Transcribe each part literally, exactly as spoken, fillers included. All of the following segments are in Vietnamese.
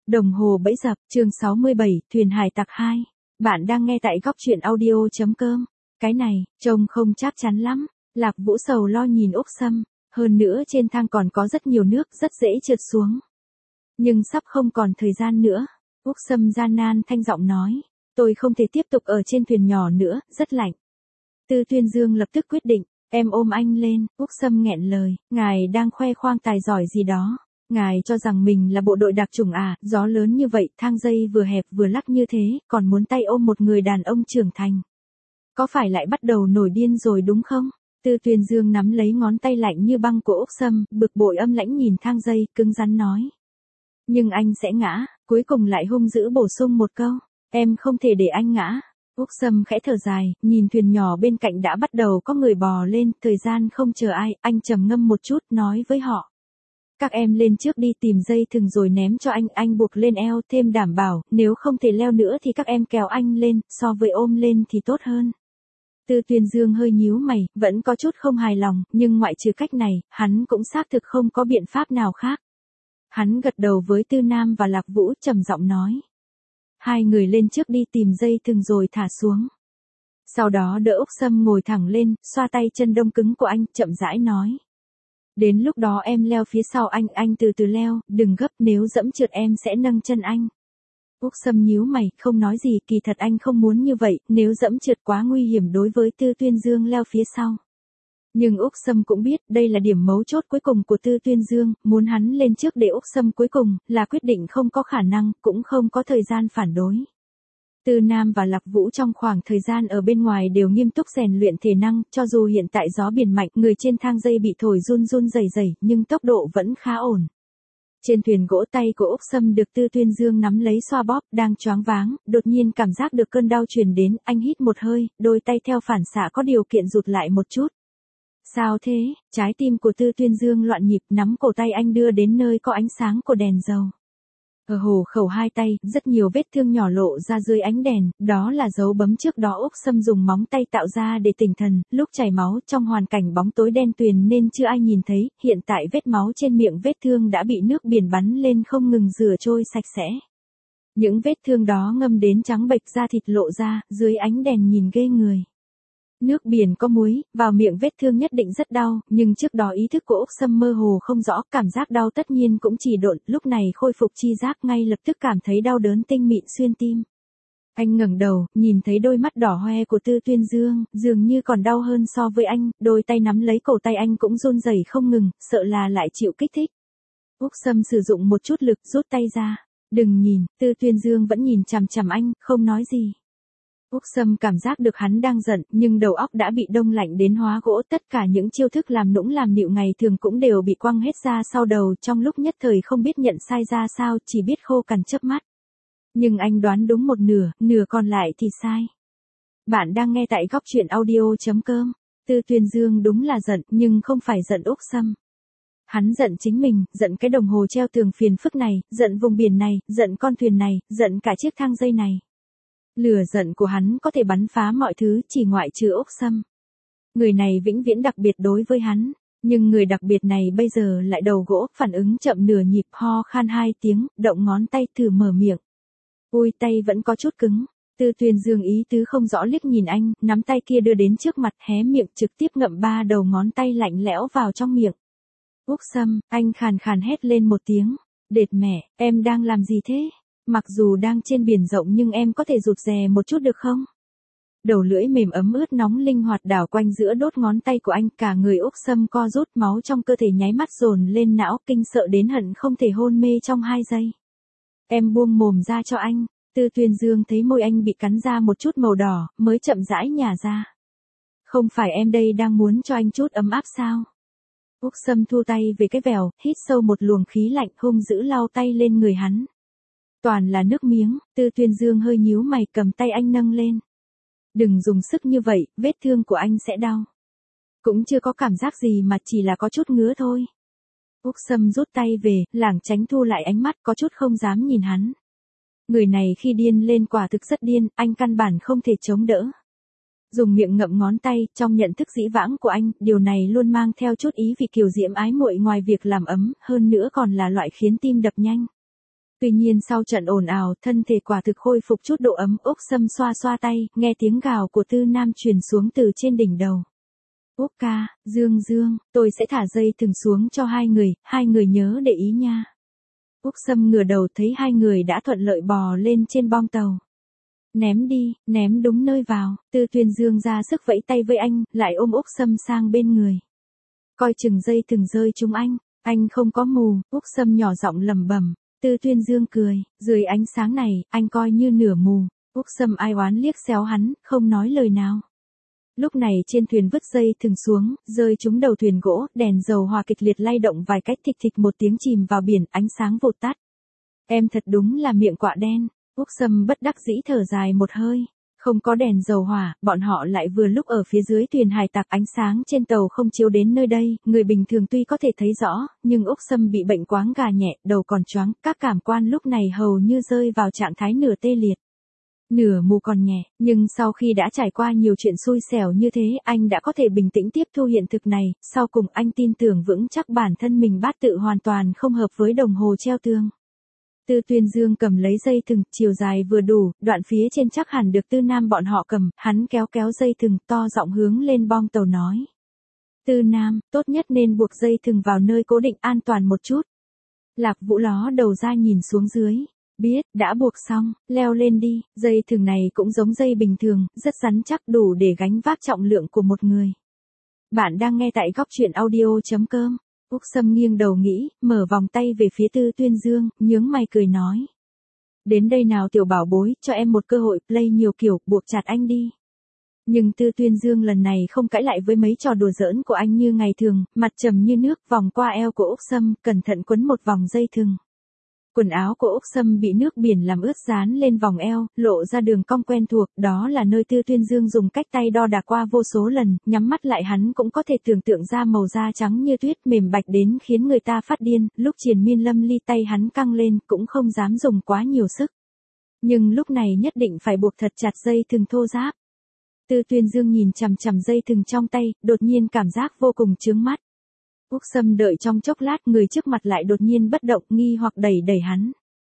Đồng hồ bẫy dập, chương sáu mươi bảy, thuyền hải tặc hai. Bạn đang nghe tại góc truyện audio.com. Cái này, trông không chắc chắn lắm. Lạc Vũ sầu lo nhìn Úc Sâm, hơn nữa trên thang còn có rất nhiều nước, rất dễ trượt xuống. Nhưng sắp không còn thời gian nữa. Úc Sâm gian nan thanh giọng nói, tôi không thể tiếp tục ở trên thuyền nhỏ nữa, rất lạnh. Tư Tuyên Dương lập tức quyết định, em ôm anh lên. Úc Sâm nghẹn lời, ngài đang khoe khoang tài giỏi gì đó. Ngài cho rằng mình là bộ đội đặc chủng à, gió lớn như vậy, thang dây vừa hẹp vừa lắc như thế, còn muốn tay ôm một người đàn ông trưởng thành. Có phải lại bắt đầu nổi điên rồi đúng không? Tư Tuyên Dương nắm lấy ngón tay lạnh như băng của Úc Sâm, bực bội âm lãnh nhìn thang dây, cứng rắn nói. Nhưng anh sẽ ngã, cuối cùng lại hung dữ bổ sung một câu, em không thể để anh ngã. Úc Sâm khẽ thở dài, nhìn thuyền nhỏ bên cạnh đã bắt đầu có người bò lên, thời gian không chờ ai, anh trầm ngâm một chút, nói với họ. Các em lên trước đi tìm dây thừng rồi ném cho anh, anh buộc lên eo, thêm đảm bảo, nếu không thể leo nữa thì các em kéo anh lên, so với ôm lên thì tốt hơn. Tư Tuyên Dương hơi nhíu mày, vẫn có chút không hài lòng, nhưng ngoại trừ cách này, hắn cũng xác thực không có biện pháp nào khác. Hắn gật đầu với Tư Nam và Lạc Vũ, trầm giọng nói. Hai người lên trước đi tìm dây thừng rồi thả xuống. Sau đó đỡ Úc Sâm ngồi thẳng lên, xoa tay chân đông cứng của anh, chậm rãi nói. Đến lúc đó em leo phía sau anh, anh từ từ leo, đừng gấp, nếu dẫm trượt em sẽ nâng chân anh. Úc Sâm nhíu mày, không nói gì, kỳ thật anh không muốn như vậy, nếu dẫm trượt quá nguy hiểm đối với Tư Tuyên Dương leo phía sau. Nhưng Úc Sâm cũng biết, đây là điểm mấu chốt cuối cùng của Tư Tuyên Dương, muốn hắn lên trước để Úc Sâm cuối cùng, là quyết định không có khả năng, cũng không có thời gian phản đối. Tư Nam và Lạc Vũ trong khoảng thời gian ở bên ngoài đều nghiêm túc rèn luyện thể năng, cho dù hiện tại gió biển mạnh, người trên thang dây bị thổi run run rẩy rẩy, nhưng tốc độ vẫn khá ổn. Trên thuyền gỗ tay của Úc Sâm được Tư Tuyên Dương nắm lấy xoa bóp, đang choáng váng, đột nhiên cảm giác được cơn đau truyền đến, anh hít một hơi, đôi tay theo phản xạ có điều kiện rụt lại một chút. Sao thế? Trái tim của Tư Tuyên Dương loạn nhịp, nắm cổ tay anh đưa đến nơi có ánh sáng của đèn dầu. Ở hồ khẩu hai tay, rất nhiều vết thương nhỏ lộ ra dưới ánh đèn, đó là dấu bấm trước đó Úc Sâm dùng móng tay tạo ra để tỉnh thần, lúc chảy máu trong hoàn cảnh bóng tối đen tuyền nên chưa ai nhìn thấy, hiện tại vết máu trên miệng vết thương đã bị nước biển bắn lên không ngừng rửa trôi sạch sẽ. Những vết thương đó ngâm đến trắng bệch, da thịt lộ ra, dưới ánh đèn nhìn ghê người. Nước biển có muối, vào miệng vết thương nhất định rất đau, nhưng trước đó ý thức của Úc Sâm mơ hồ không rõ, cảm giác đau tất nhiên cũng chỉ độn, lúc này khôi phục chi giác ngay lập tức cảm thấy đau đớn tinh mịn xuyên tim. Anh ngẩng đầu, nhìn thấy đôi mắt đỏ hoe của Tư Tuyên Dương, dường như còn đau hơn so với anh, đôi tay nắm lấy cổ tay anh cũng run rẩy không ngừng, sợ là lại chịu kích thích. Úc Sâm sử dụng một chút lực rút tay ra, đừng nhìn, Tư Tuyên Dương vẫn nhìn chằm chằm anh, không nói gì. Úc Sâm cảm giác được hắn đang giận, nhưng đầu óc đã bị đông lạnh đến hóa gỗ, tất cả những chiêu thức làm nũng làm nịu ngày thường cũng đều bị quăng hết ra sau đầu, trong lúc nhất thời không biết nhận sai ra sao, chỉ biết khô cằn chớp mắt. Nhưng anh đoán đúng một nửa, nửa còn lại thì sai. Bạn đang nghe tại góc truyện audio.com. Tư Tuyên Dương đúng là giận, nhưng không phải giận Úc Sâm. Hắn giận chính mình, giận cái đồng hồ treo tường phiền phức này, giận vùng biển này, giận con thuyền này, giận cả chiếc thang dây này. Lửa giận của hắn có thể bắn phá mọi thứ, chỉ ngoại trừ Úc Sâm. Người này vĩnh viễn đặc biệt đối với hắn, nhưng người đặc biệt này bây giờ lại đầu gỗ, phản ứng chậm nửa nhịp, ho khan hai tiếng, động ngón tay thử mở miệng. Ui, tay vẫn có chút cứng. Tư Tuyên Dương ý tứ không rõ liếc nhìn anh, nắm tay kia đưa đến trước mặt, hé miệng trực tiếp ngậm ba đầu ngón tay lạnh lẽo vào trong miệng. Úc Sâm, anh khàn khàn hét lên một tiếng. Đệt mẹ, em đang làm gì thế? Mặc dù đang trên biển rộng nhưng em có thể rụt rè một chút được không? Đầu lưỡi mềm ấm ướt nóng linh hoạt đảo quanh giữa đốt ngón tay của anh, cả người Úc Sâm co rút, máu trong cơ thể nháy mắt dồn lên não, kinh sợ đến hận không thể hôn mê trong hai giây. Em buông mồm ra cho anh. Tư Tuyên Dương thấy môi anh bị cắn ra một chút màu đỏ, mới chậm rãi nhả ra. Không phải em đây đang muốn cho anh chút ấm áp sao? Úc Sâm thu tay về cái vèo, hít sâu một luồng khí lạnh, hung dữ lau tay lên người hắn. Toàn là nước miếng. Tư Tuyên Dương hơi nhíu mày, cầm tay anh nâng lên. Đừng dùng sức như vậy, vết thương của anh sẽ đau. Cũng chưa có cảm giác gì mà chỉ là có chút ngứa thôi. Úc Sâm rút tay về, lảng tránh thu lại ánh mắt, có chút không dám nhìn hắn. Người này khi điên lên quả thực rất điên, anh căn bản không thể chống đỡ. Dùng miệng ngậm ngón tay, trong nhận thức dĩ vãng của anh, điều này luôn mang theo chút ý vị kiều diễm ái muội ngoài việc làm ấm, hơn nữa còn là loại khiến tim đập nhanh. Tuy nhiên sau trận ồn ào, thân thể quả thực khôi phục chút độ ấm. Úc Sâm xoa xoa tay, nghe tiếng gào của Tư Nam truyền xuống từ trên đỉnh đầu. Úc ca, Dương Dương, tôi sẽ thả dây thừng xuống cho hai người, hai người nhớ để ý nha. Úc Sâm ngửa đầu thấy hai người đã thuận lợi bò lên trên bong tàu. Ném đi, ném đúng nơi vào. Tư Tuyên Dương ra sức vẫy tay với anh, lại ôm Úc Sâm sang bên người. Coi chừng dây thừng rơi trúng anh, anh không có mù. Úc Sâm nhỏ giọng lẩm bẩm. Tư Tuyên Dương cười, dưới ánh sáng này, anh coi như nửa mù. Úc Sâm ai oán liếc xéo hắn, không nói lời nào. Lúc này trên thuyền vứt dây thừng xuống, rơi trúng đầu thuyền gỗ, đèn dầu hỏa kịch liệt lay động vài cách, thịch thịch một tiếng chìm vào biển, ánh sáng vụt tắt. Em thật đúng là miệng quạ đen. Úc Sâm bất đắc dĩ thở dài một hơi. Không có đèn dầu hỏa, bọn họ lại vừa lúc ở phía dưới thuyền hải tặc, ánh sáng trên tàu không chiếu đến nơi đây, người bình thường tuy có thể thấy rõ, nhưng Úc Sâm bị bệnh quáng gà nhẹ, đầu còn choáng, các cảm quan lúc này hầu như rơi vào trạng thái nửa tê liệt. Nửa mù còn nhẹ, nhưng sau khi đã trải qua nhiều chuyện xui xẻo như thế, anh đã có thể bình tĩnh tiếp thu hiện thực này, sau cùng anh tin tưởng vững chắc bản thân mình bát tự hoàn toàn không hợp với đồng hồ treo tường. Tư Tuyên Dương cầm lấy dây thừng, chiều dài vừa đủ, đoạn phía trên chắc hẳn được Tư Nam bọn họ cầm, hắn kéo kéo dây thừng, to giọng hướng lên bong tàu nói. Tư Nam, tốt nhất nên buộc dây thừng vào nơi cố định an toàn một chút. Lạc Vũ ló đầu ra nhìn xuống dưới. Biết, đã buộc xong, leo lên đi, dây thừng này cũng giống dây bình thường, rất rắn chắc đủ để gánh vác trọng lượng của một người. Bạn đang nghe tại góc truyện audio chấm com. Úc Sâm nghiêng đầu nghĩ, mở vòng tay về phía Tư Tuyên Dương, nhướng mày cười nói. Đến đây nào tiểu bảo bối, cho em một cơ hội, play nhiều kiểu, buộc chặt anh đi. Nhưng Tư Tuyên Dương lần này không cãi lại với mấy trò đùa giỡn của anh như ngày thường, mặt trầm như nước, vòng qua eo của Úc Sâm, cẩn thận quấn một vòng dây thừng. Quần áo của Úc Sâm bị nước biển làm ướt dán lên vòng eo, lộ ra đường cong quen thuộc, đó là nơi Tư Tuyên Dương dùng cách tay đo đạc qua vô số lần, nhắm mắt lại hắn cũng có thể tưởng tượng ra màu da trắng như tuyết mềm bạch đến khiến người ta phát điên, lúc Triền Miên Lâm ly tay hắn căng lên cũng không dám dùng quá nhiều sức. Nhưng lúc này nhất định phải buộc thật chặt dây thừng thô ráp. Tư Tuyên Dương nhìn chằm chằm dây thừng trong tay, đột nhiên cảm giác vô cùng chướng mắt. Úc Sâm đợi trong chốc lát, người trước mặt lại đột nhiên bất động, nghi hoặc đẩy đẩy hắn.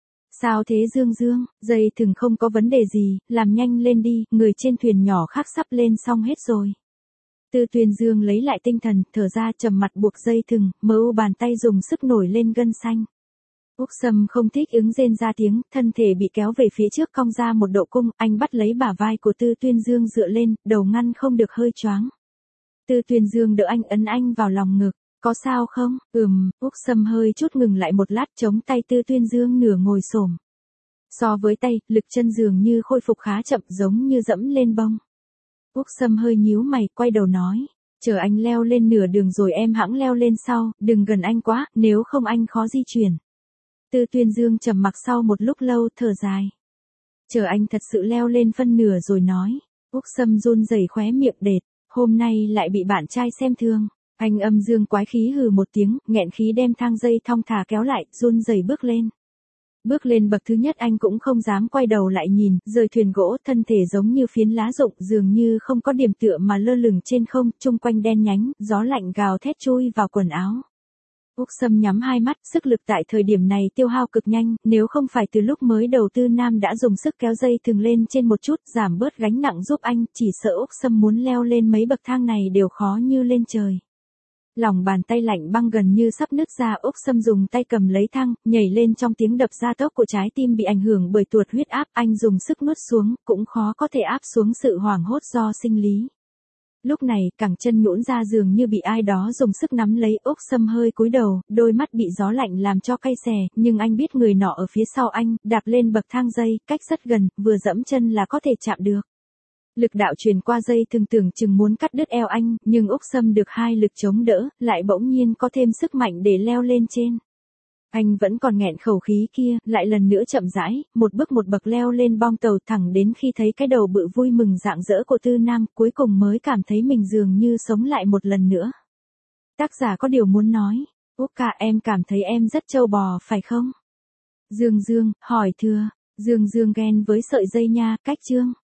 Sao thế Dương Dương, dây thừng không có vấn đề gì, làm nhanh lên đi, người trên thuyền nhỏ khác sắp lên xong hết rồi. Tư Tuyên Dương lấy lại tinh thần, thở ra trầm mặt buộc dây thừng, mơ u bàn tay dùng sức nổi lên gân xanh. Úc Sâm không thích ứng rên ra tiếng, thân thể bị kéo về phía trước cong ra một độ cung, anh bắt lấy bả vai của Tư Tuyên Dương dựa lên, đầu ngăn không được hơi choáng. Tư Tuyên Dương đỡ anh ấn anh vào lòng ngực. Có sao không? Ừm, Úc Sâm hơi chút ngừng lại một lát, chống tay Tư Tuyên Dương nửa ngồi xổm. So với tay, lực chân dường như khôi phục khá chậm, giống như dẫm lên bông. Úc Sâm hơi nhíu mày, quay đầu nói. Chờ anh leo lên nửa đường rồi em hẵng leo lên sau, đừng gần anh quá, nếu không anh khó di chuyển. Tư Tuyên Dương trầm mặc sau một lúc lâu, thở dài. Chờ anh thật sự leo lên phân nửa rồi nói. Úc Sâm run rẩy khóe miệng đệt, hôm nay lại bị bạn trai xem thường. Anh âm dương quái khí hừ một tiếng, nghẹn khí đem thang dây thong thả kéo lại, run rẩy bước lên. Bước lên bậc thứ nhất anh cũng không dám quay đầu lại nhìn, rời thuyền gỗ, thân thể giống như phiến lá rụng, dường như không có điểm tựa mà lơ lửng trên không, chung quanh đen nhánh, gió lạnh gào thét chui vào quần áo. Úc Sâm nhắm hai mắt, sức lực tại thời điểm này tiêu hao cực nhanh, nếu không phải từ lúc mới đầu Tư Nam đã dùng sức kéo dây thừng lên trên một chút, giảm bớt gánh nặng giúp anh, chỉ sợ Úc Sâm muốn leo lên mấy bậc thang này đều khó như lên trời. Lòng bàn tay lạnh băng gần như sắp nứt ra, Úc Sâm dùng tay cầm lấy thang, nhảy lên trong tiếng đập gia tốc của trái tim bị ảnh hưởng bởi tuột huyết áp, anh dùng sức nuốt xuống, cũng khó có thể áp xuống sự hoảng hốt do sinh lý. Lúc này, cẳng chân nhũn ra dường như bị ai đó dùng sức nắm lấy, Úc Sâm hơi cúi đầu, đôi mắt bị gió lạnh làm cho cay xè, nhưng anh biết người nọ ở phía sau anh, đạp lên bậc thang dây, cách rất gần, vừa dẫm chân là có thể chạm được. Lực đạo truyền qua dây thường tưởng chừng muốn cắt đứt eo anh, nhưng Úc Sâm được hai lực chống đỡ, lại bỗng nhiên có thêm sức mạnh để leo lên trên. Anh vẫn còn nghẹn khẩu khí kia, lại lần nữa chậm rãi, một bước một bậc leo lên bong tàu thẳng đến khi thấy cái đầu bự vui mừng rạng rỡ của Tư Nam, cuối cùng mới cảm thấy mình dường như sống lại một lần nữa. Tác giả có điều muốn nói, Úc ca em cảm thấy em rất trâu bò phải không? Dương Dương, hỏi thưa, Dương Dương ghen với sợi dây nha, cách chương.